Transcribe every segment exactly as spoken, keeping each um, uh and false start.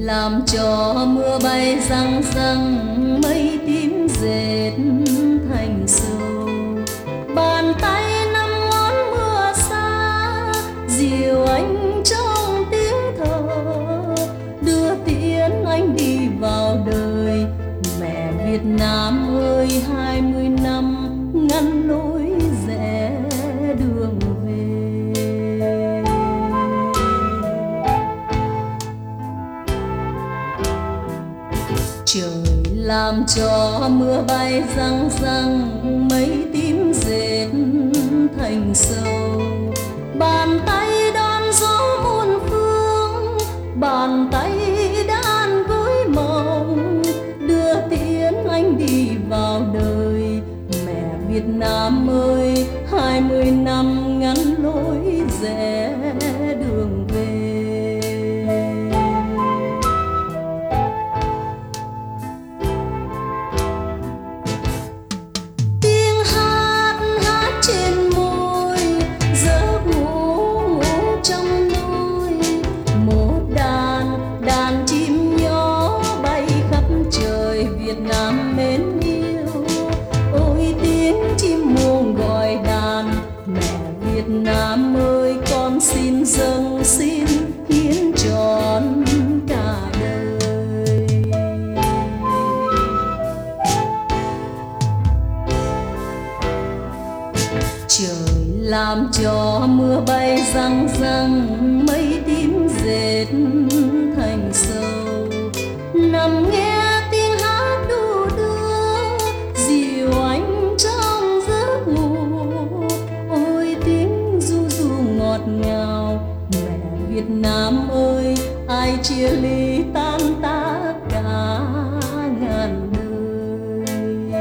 làm cho mưa bay răng răng, mây tím dệt thành sầu. Bàn tay năm ngón mưa xa, dìu anh trong tiếng thở, đưa tiễn anh đi vào đời. Mẹ Việt Nam ơi, hai mươi năm ngăn lối rẽ đường về. Trời làm cho mưa bay răng răng, mây tím dệt thành sầu. Bàn tay đón gió muôn phương, bàn tay đan gối mộng, đưa tiễn anh đi vào đời. Mẹ Việt Nam ơi, hai mươi năm ngăn lối rẽ đường về. Tiếng hát hát trên môi, giấc ngủ ngủ trong nôi. Một đàn đàn chim nhỏ bay khắp trời, Việt Nam mến yêu. Ôi tiếng chim muông gọi đàn, mẹ Việt Nam ơi, con xin dâng xin hiến trọn cả đời. Trời làm cho mưa bay răng răng, mây tím dệt thành sầu. Nằm nghe tiếng hát đu đưa, dìu anh trong giấc ngủ. Ôi tiếng ru ru ngọt ngào, mẹ Việt Nam ơi, ai chia ly tan tác cả ngàn đời.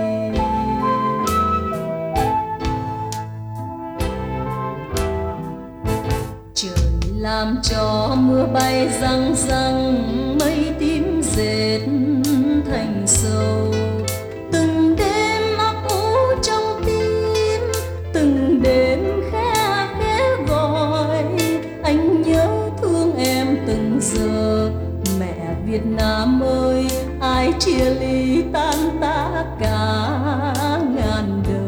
Trời làm cho mưa bay răng răng, mây tím dệt thành sầu. Từng đêm ấp ủ trong tim, từng đêm khẽ khẽ gọi. Anh nhớ thương em từng giờ, mẹ Việt Nam ơi, ai chia ly tan tác cả ngàn đời.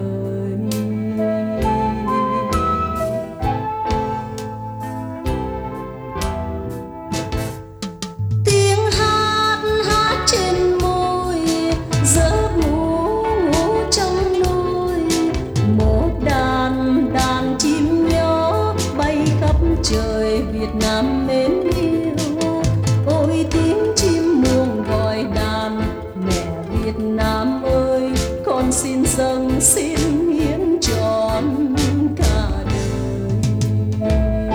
Tiếng hát hát trên môi, giấc ngủ ngủ trong nôi. Một đàn đàn chim nhỏ bay khắp trời, Việt Nam mến yêu. Ôi tiếng chim muông gọi đàn, mẹ Việt Nam ơi, con xin dâng xin hiến trọn cả đời.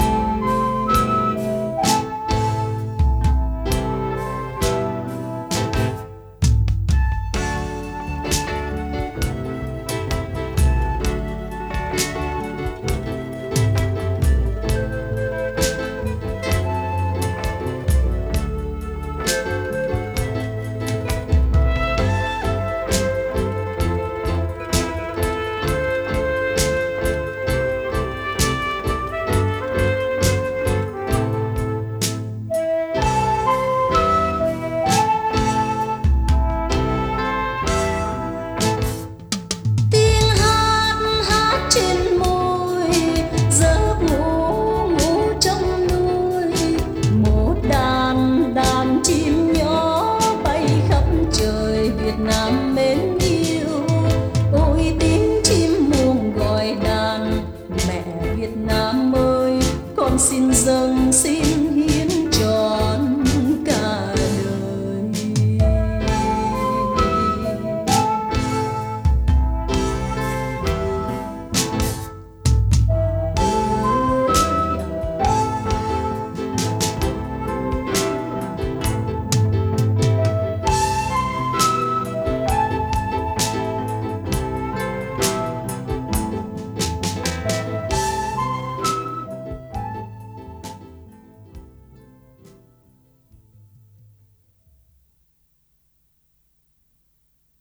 Tiếng hát hát trên môi, giấc ngủ ngủ trong nôi. Một đàn đàn chim nhỏ bay khắp trời, Việt Nam mến yêu. Ôi tiếng chim muông gọi đàn, mẹ Việt Nam ơi, con xin dâng